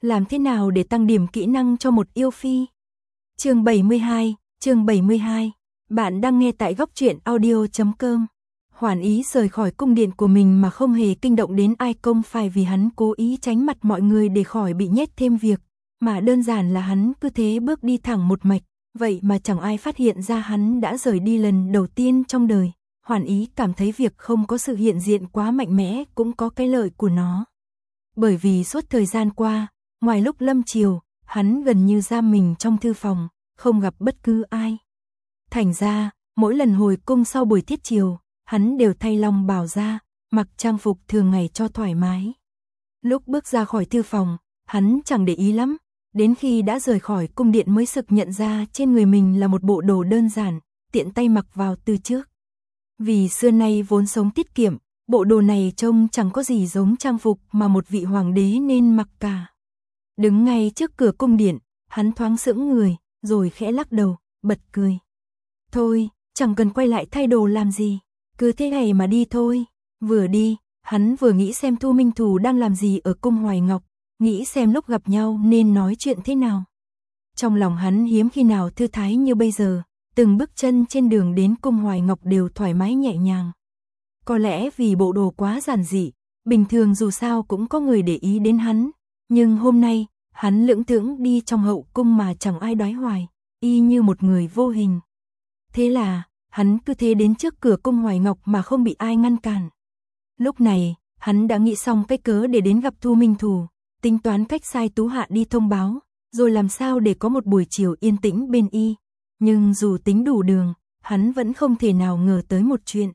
Làm thế nào để tăng điểm kỹ năng cho một yêu phi? Chương 72. Bạn đang nghe tại góc truyện audio.com. Hoàn Ý rời khỏi cung điện của mình mà không hề kinh động đến ai, không phải vì hắn cố ý tránh mặt mọi người để khỏi bị nhét thêm việc, mà đơn giản là hắn cứ thế bước đi thẳng một mạch, vậy mà chẳng ai phát hiện ra hắn đã rời đi lần đầu tiên trong đời. Hoàn Ý cảm thấy việc không có sự hiện diện quá mạnh mẽ cũng có cái lợi của nó. Bởi vì suốt thời gian qua, ngoài lúc lâm chiều, hắn gần như giam mình trong thư phòng, không gặp bất cứ ai. Thành ra, mỗi lần hồi cung sau buổi thiết chiều, hắn đều thay long bào ra, mặc trang phục thường ngày cho thoải mái. Lúc bước ra khỏi thư phòng, hắn chẳng để ý lắm, đến khi đã rời khỏi cung điện mới sực nhận ra trên người mình là một bộ đồ đơn giản, tiện tay mặc vào từ trước. Vì xưa nay vốn sống tiết kiệm, bộ đồ này trông chẳng có gì giống trang phục mà một vị hoàng đế nên mặc cả. Đứng ngay trước cửa cung điện, hắn thoáng sững người, rồi khẽ lắc đầu, bật cười. Thôi, chẳng cần quay lại thay đồ làm gì, cứ thế này mà đi thôi. Vừa đi, hắn vừa nghĩ xem Thu Minh Thù đang làm gì ở cung Hoài Ngọc, nghĩ xem lúc gặp nhau nên nói chuyện thế nào. Trong lòng hắn hiếm khi nào thư thái như bây giờ, từng bước chân trên đường đến cung Hoài Ngọc đều thoải mái nhẹ nhàng. Có lẽ vì bộ đồ quá giản dị, bình thường dù sao cũng có người để ý đến hắn, nhưng hôm nay, hắn lững thững đi trong hậu cung mà chẳng ai đoái hoài, y như một người vô hình. Thế là, hắn cứ thế đến trước cửa cung Hoài Ngọc mà không bị ai ngăn cản. Lúc này, hắn đã nghĩ xong cách cớ để đến gặp Thu Minh Thù, tính toán cách sai Tú Hạ đi thông báo, rồi làm sao để có một buổi chiều yên tĩnh bên y. Nhưng dù tính đủ đường, hắn vẫn không thể nào ngờ tới một chuyện.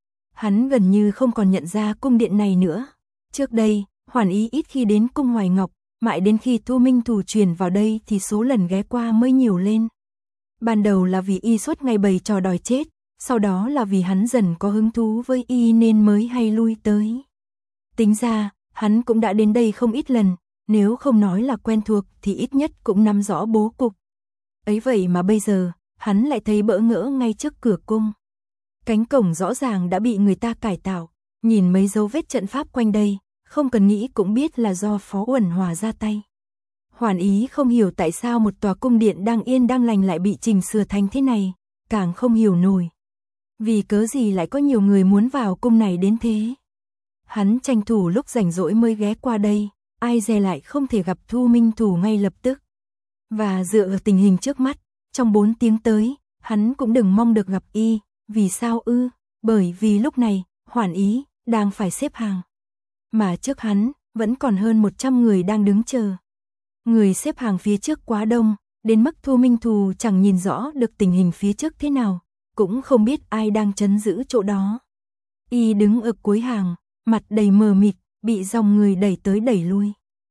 Hắn gần như không còn nhận ra cung điện này nữa. Trước đây, Hoàn Ý ít khi đến cung Hoài Ngọc, mãi đến khi Thu Minh Thù truyền vào đây thì số lần ghé qua mới nhiều lên. Ban đầu là vì y suốt ngày bày trò đòi chết, sau đó là vì hắn dần có hứng thú với y nên mới hay lui tới. Tính ra, hắn cũng đã đến đây không ít lần, nếu không nói là quen thuộc thì ít nhất cũng nắm rõ bố cục. Ấy vậy mà bây giờ, hắn lại thấy bỡ ngỡ ngay trước cửa cung. Cánh cổng rõ ràng đã bị người ta cải tạo, nhìn mấy dấu vết trận pháp quanh đây, không cần nghĩ cũng biết là do Phó Uẩn Hòa ra tay. Hoàn Ý không hiểu tại sao một tòa cung điện đang yên đang lành lại bị chỉnh sửa thành thế này, càng không hiểu nổi. Vì cớ gì lại có nhiều người muốn vào cung này đến thế. Hắn tranh thủ lúc rảnh rỗi mới ghé qua đây, ai dè lại không thể gặp Thu Minh Thù ngay lập tức. Và dựa vào tình hình trước mắt, trong 4 tiếng tới, hắn cũng đừng mong được gặp y. Vì sao ư? Bởi vì lúc này, Hoàn Ý đang phải xếp hàng. Mà trước hắn, vẫn còn hơn 100 người đang đứng chờ. Người xếp hàng phía trước quá đông, đến mức Thu Minh Thù chẳng nhìn rõ được tình hình phía trước thế nào, cũng không biết ai đang trấn giữ chỗ đó. Y đứng ở cuối hàng, mặt đầy mờ mịt, bị dòng người đẩy tới đẩy lui.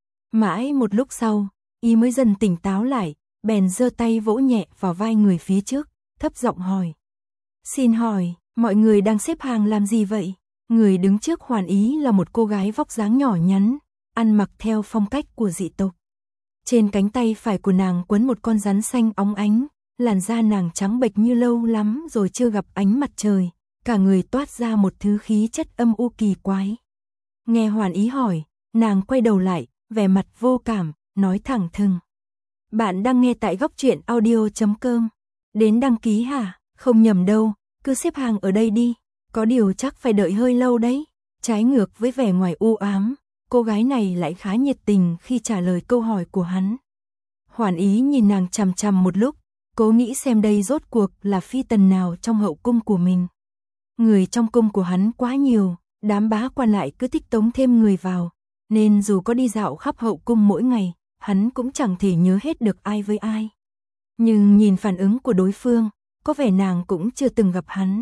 Mãi một lúc sau, y mới dần tỉnh táo lại, bèn giơ tay vỗ nhẹ vào vai người phía trước, thấp giọng hỏi. Xin hỏi, mọi người đang xếp hàng làm gì vậy? Người đứng trước Hoàn Ý là một cô gái vóc dáng nhỏ nhắn, ăn mặc theo phong cách của dị tộc. Trên cánh tay phải của nàng quấn một con rắn xanh óng ánh, làn da nàng trắng bệch như lâu lắm rồi chưa gặp ánh mặt trời, cả người toát ra một thứ khí chất âm u kỳ quái. Nghe Hoàn Ý hỏi, nàng quay đầu lại, vẻ mặt vô cảm, nói thẳng thừng. Bạn đang nghe tại góc truyện audio.com. Đến đăng ký hả? Không nhầm đâu, cứ xếp hàng ở đây đi, có điều chắc phải đợi hơi lâu đấy. Trái ngược với vẻ ngoài u ám, cô gái này lại khá nhiệt tình khi trả lời câu hỏi của hắn. Hoàn Ý nhìn nàng chằm chằm một lúc, cố nghĩ xem đây rốt cuộc là phi tần nào trong hậu cung của mình. Người trong cung của hắn quá nhiều, đám bá quan lại cứ thích tống thêm người vào, nên dù có đi dạo khắp hậu cung mỗi ngày, hắn cũng chẳng thể nhớ hết được ai với ai. Nhưng nhìn phản ứng của đối phương, có vẻ nàng cũng chưa từng gặp hắn.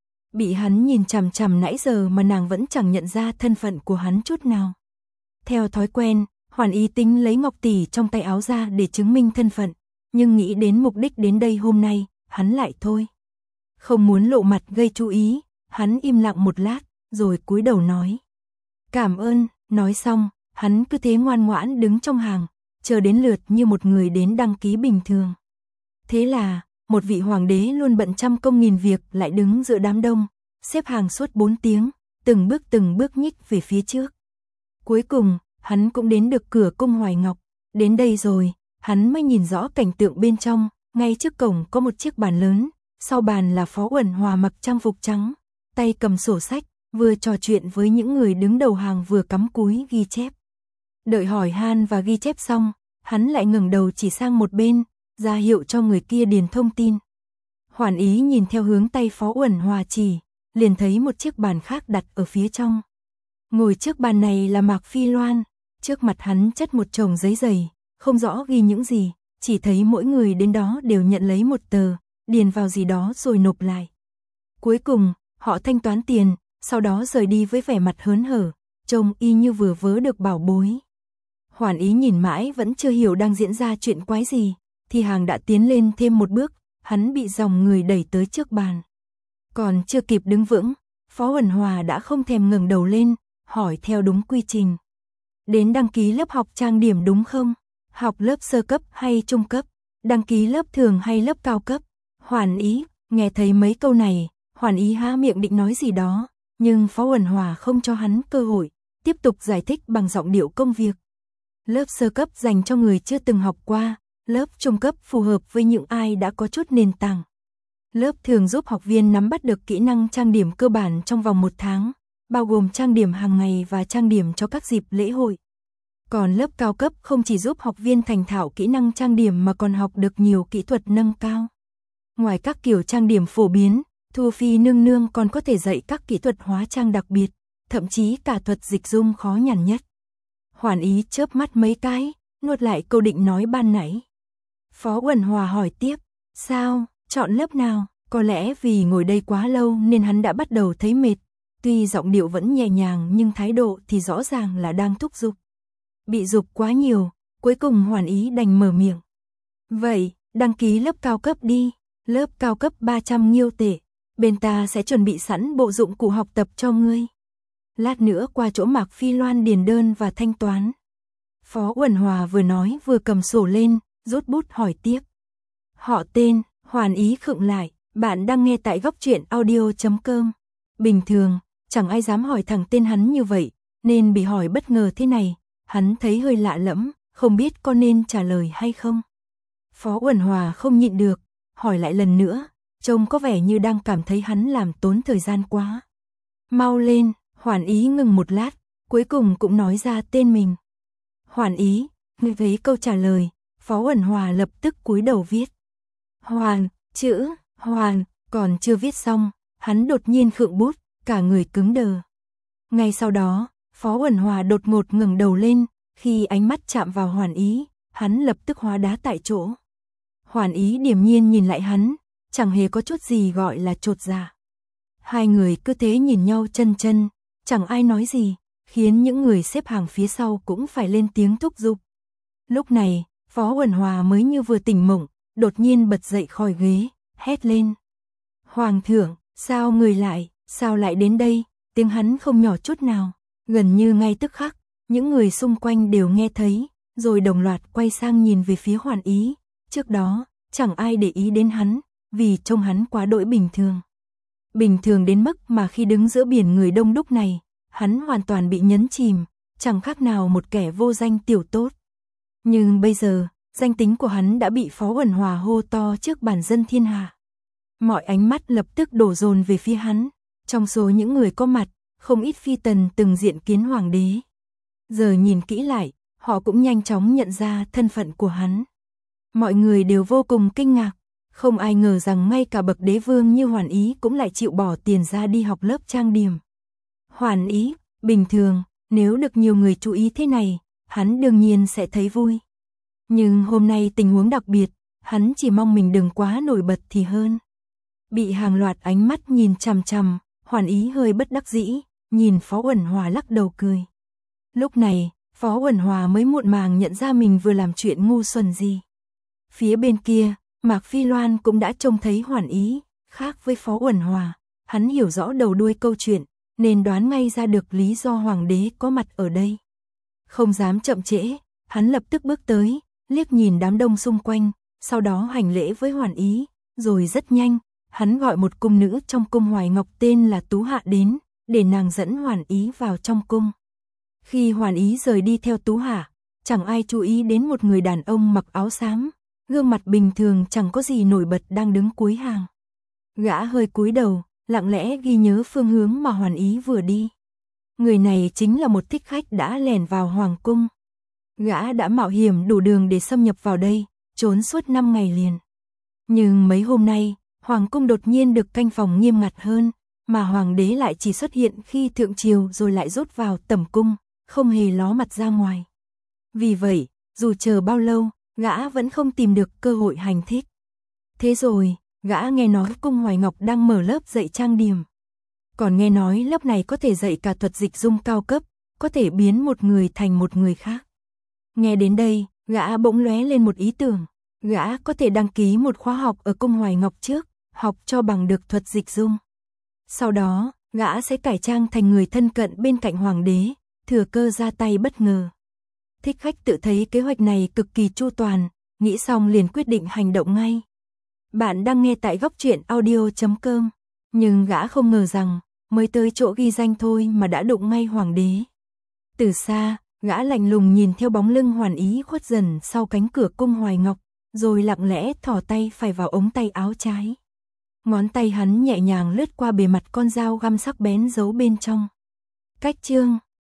Bị hắn nhìn chằm chằm nãy giờ mà nàng vẫn chẳng nhận ra thân phận của hắn chút nào. Theo thói quen, Hoàn Ý tính lấy ngọc tỷ trong tay áo ra để chứng minh thân phận, nhưng nghĩ đến mục đích đến đây hôm nay, hắn lại thôi. Không muốn lộ mặt gây chú ý, hắn im lặng một lát, rồi cúi đầu nói. Cảm ơn, nói xong, hắn cứ thế ngoan ngoãn đứng trong hàng, chờ đến lượt như một người đến đăng ký bình thường. Thế là, một vị hoàng đế luôn bận trăm công nghìn việc lại đứng giữa đám đông, xếp hàng suốt 4 tiếng, từng bước nhích về phía trước. Cuối cùng, hắn cũng đến được cửa cung Hoài Ngọc, Đến đây rồi, hắn mới nhìn rõ cảnh tượng bên trong, ngay trước cổng có một chiếc bàn lớn, sau bàn là Phó Uẩn Hòa mặc trang phục trắng, tay cầm sổ sách, vừa trò chuyện với những người đứng đầu hàng vừa cắm cúi ghi chép. Đợi hỏi han và ghi chép xong, hắn lại ngẩng đầu chỉ sang một bên, ra hiệu cho người kia điền thông tin. Hoàn Ý nhìn theo hướng tay Phó Uẩn Hòa chỉ, liền thấy một chiếc bàn khác đặt ở phía trong. Ngồi trước bàn này là Mạc Phi Loan, trước mặt hắn chất một chồng giấy dày, không rõ ghi những gì, chỉ thấy mỗi người đến đó đều nhận lấy một tờ, điền vào gì đó rồi nộp lại. Cuối cùng, họ thanh toán tiền, sau đó rời đi với vẻ mặt hớn hở, trông y như vừa vớ được bảo bối. Hoàn Ý nhìn mãi vẫn chưa hiểu đang diễn ra chuyện quái gì, thì hàng đã tiến lên thêm một bước, hắn bị dòng người đẩy tới trước bàn. Còn chưa kịp đứng vững, Phó Uẩn Hòa đã không thèm ngẩng đầu lên, hỏi theo đúng quy trình. Đến đăng ký lớp học trang điểm đúng không? Học lớp sơ cấp hay trung cấp? Đăng ký lớp thường hay lớp cao cấp? Hoàn Ý, nghe thấy mấy câu này, Hoàn Ý há miệng định nói gì đó, nhưng Phó Uẩn Hòa không cho hắn cơ hội, tiếp tục giải thích bằng giọng điệu công việc. Lớp sơ cấp dành cho người chưa từng học qua, lớp trung cấp phù hợp với những ai đã có chút nền tảng. Lớp thường giúp học viên nắm bắt được kỹ năng trang điểm cơ bản trong vòng 1 tháng, bao gồm trang điểm hàng ngày và trang điểm cho các dịp lễ hội. Còn lớp cao cấp không chỉ giúp học viên thành thạo kỹ năng trang điểm mà còn học được nhiều kỹ thuật nâng cao. Ngoài các kiểu trang điểm phổ biến, Thu Phi nương nương còn có thể dạy các kỹ thuật hóa trang đặc biệt, thậm chí cả thuật dịch dung khó nhằn nhất. Hoàn Ý chớp mắt mấy cái, nuốt lại câu định nói ban nãy. Phó Uẩn Hòa hỏi tiếp, sao, chọn lớp nào? Có lẽ vì ngồi đây quá lâu nên hắn đã bắt đầu thấy mệt, tuy giọng điệu vẫn nhẹ nhàng nhưng thái độ thì rõ ràng là đang thúc giục. Bị giục quá nhiều, cuối cùng Hoàn Ý đành mở miệng. Vậy, đăng ký lớp cao cấp đi, lớp cao cấp 300 nghiêu tệ, bên ta sẽ chuẩn bị sẵn bộ dụng cụ học tập cho ngươi. Lát nữa qua chỗ Mạc Phi Loan điền đơn và thanh toán. Phó Uẩn Hòa vừa nói vừa cầm sổ lên, rút bút hỏi tiếp. Họ tên, Hoàn Ý khựng lại, bạn đang nghe tại góc truyện audio.com. Bình thường, chẳng ai dám hỏi thẳng tên hắn như vậy, nên bị hỏi bất ngờ thế này, hắn thấy hơi lạ lẫm, không biết có nên trả lời hay không. Phó Uẩn Hòa không nhịn được, hỏi lại lần nữa, trông có vẻ như đang cảm thấy hắn làm tốn thời gian quá. Mau lên, Hoàn Ý ngừng một lát, cuối cùng cũng nói ra tên mình. Hoàn Ý, nghe thấy câu trả lời, Phó Uẩn Hòa lập tức cúi đầu viết. Hoàn, chữ, Hoàn, còn chưa viết xong, hắn đột nhiên khựng bút, cả người cứng đờ. Ngay sau đó, Phó Uẩn Hòa đột ngột ngẩng đầu lên, khi ánh mắt chạm vào Hoàn Ý, hắn lập tức hóa đá tại chỗ. Hoàn Ý điềm nhiên nhìn lại hắn, chẳng hề có chút gì gọi là chột dạ. Hai người cứ thế nhìn nhau chân chân, chẳng ai nói gì, khiến những người xếp hàng phía sau cũng phải lên tiếng thúc giục. Lúc này, Phó Uẩn Hòa mới như vừa tỉnh mộng, đột nhiên bật dậy khỏi ghế, hét lên. Hoàng thượng, sao người lại, sao lại đến đây? Tiếng hắn không nhỏ chút nào, gần như ngay tức khắc, những người xung quanh đều nghe thấy, rồi đồng loạt quay sang nhìn về phía Hoàn Ý. Trước đó, chẳng ai để ý đến hắn, vì trông hắn quá đỗi bình thường. Bình thường đến mức mà khi đứng giữa biển người đông đúc này, hắn hoàn toàn bị nhấn chìm, chẳng khác nào một kẻ vô danh tiểu tốt. Nhưng bây giờ, danh tính của hắn đã bị Phó Uẩn Hòa hô to trước bản dân thiên hạ. Mọi ánh mắt lập tức đổ dồn về phía hắn, trong số những người có mặt, không ít phi tần từng diện kiến hoàng đế. Giờ nhìn kỹ lại, họ cũng nhanh chóng nhận ra thân phận của hắn. Mọi người đều vô cùng kinh ngạc, không ai ngờ rằng ngay cả bậc đế vương như Hoàn Ý cũng lại chịu bỏ tiền ra đi học lớp trang điểm. Hoàn Ý, bình thường, nếu được nhiều người chú ý thế này, hắn đương nhiên sẽ thấy vui. Nhưng hôm nay tình huống đặc biệt, hắn chỉ mong mình đừng quá nổi bật thì hơn. Bị hàng loạt ánh mắt nhìn chằm chằm, Hoàn Ý hơi bất đắc dĩ, nhìn Phó Uẩn Hòa lắc đầu cười. Lúc này, Phó Uẩn Hòa mới muộn màng nhận ra mình vừa làm chuyện ngu xuẩn gì. Phía bên kia, Mạc Phi Loan cũng đã trông thấy Hoàn Ý, khác với Phó Uẩn Hòa, hắn hiểu rõ đầu đuôi câu chuyện, nên đoán ngay ra được lý do hoàng đế có mặt ở đây. Không dám chậm trễ, hắn lập tức bước tới, liếc nhìn đám đông xung quanh, sau đó hành lễ với Hoàn Ý, rồi rất nhanh, hắn gọi một cung nữ trong cung Hoài Ngọc tên là Tú Hạ đến, để nàng dẫn Hoàn Ý vào trong cung. Khi Hoàn Ý rời đi theo Tú Hạ, chẳng ai chú ý đến một người đàn ông mặc áo xám, gương mặt bình thường chẳng có gì nổi bật đang đứng cuối hàng. Gã hơi cúi đầu, lặng lẽ ghi nhớ phương hướng mà Hoàn Ý vừa đi. Người này chính là một thích khách đã lẻn vào hoàng cung. Gã đã mạo hiểm đủ đường để xâm nhập vào đây, trốn suốt 5 ngày liền. Nhưng mấy hôm nay, hoàng cung đột nhiên được canh phòng nghiêm ngặt hơn, mà hoàng đế lại chỉ xuất hiện khi thượng triều rồi lại rút vào tẩm cung, không hề ló mặt ra ngoài. Vì vậy, dù chờ bao lâu, gã vẫn không tìm được cơ hội hành thích. Thế rồi, gã nghe nói cung Hoài Ngọc đang mở lớp dạy trang điểm. Còn nghe nói lớp này có thể dạy cả thuật dịch dung cao cấp, có thể biến một người thành một người khác. Nghe đến đây, gã bỗng lóe lên một ý tưởng. Gã có thể đăng ký một khóa học ở cung Hoài Ngọc trước, học cho bằng được thuật dịch dung. Sau đó, gã sẽ cải trang thành người thân cận bên cạnh hoàng đế, thừa cơ ra tay bất ngờ. Thích khách tự thấy kế hoạch này cực kỳ chu toàn, nghĩ xong liền quyết định hành động ngay. Bạn đang nghe tại góc truyện audio.com, nhưng gã không ngờ rằng, mới tới chỗ ghi danh thôi mà đã đụng ngay hoàng đế. Từ xa, gã lạnh lùng nhìn theo bóng lưng Hoàn Ý khuất dần sau cánh cửa cung Hoài Ngọc, rồi lặng lẽ thò tay phải vào ống tay áo trái. Ngón tay hắn nhẹ nhàng lướt qua bề mặt con dao găm sắc bén giấu bên trong. Cách chương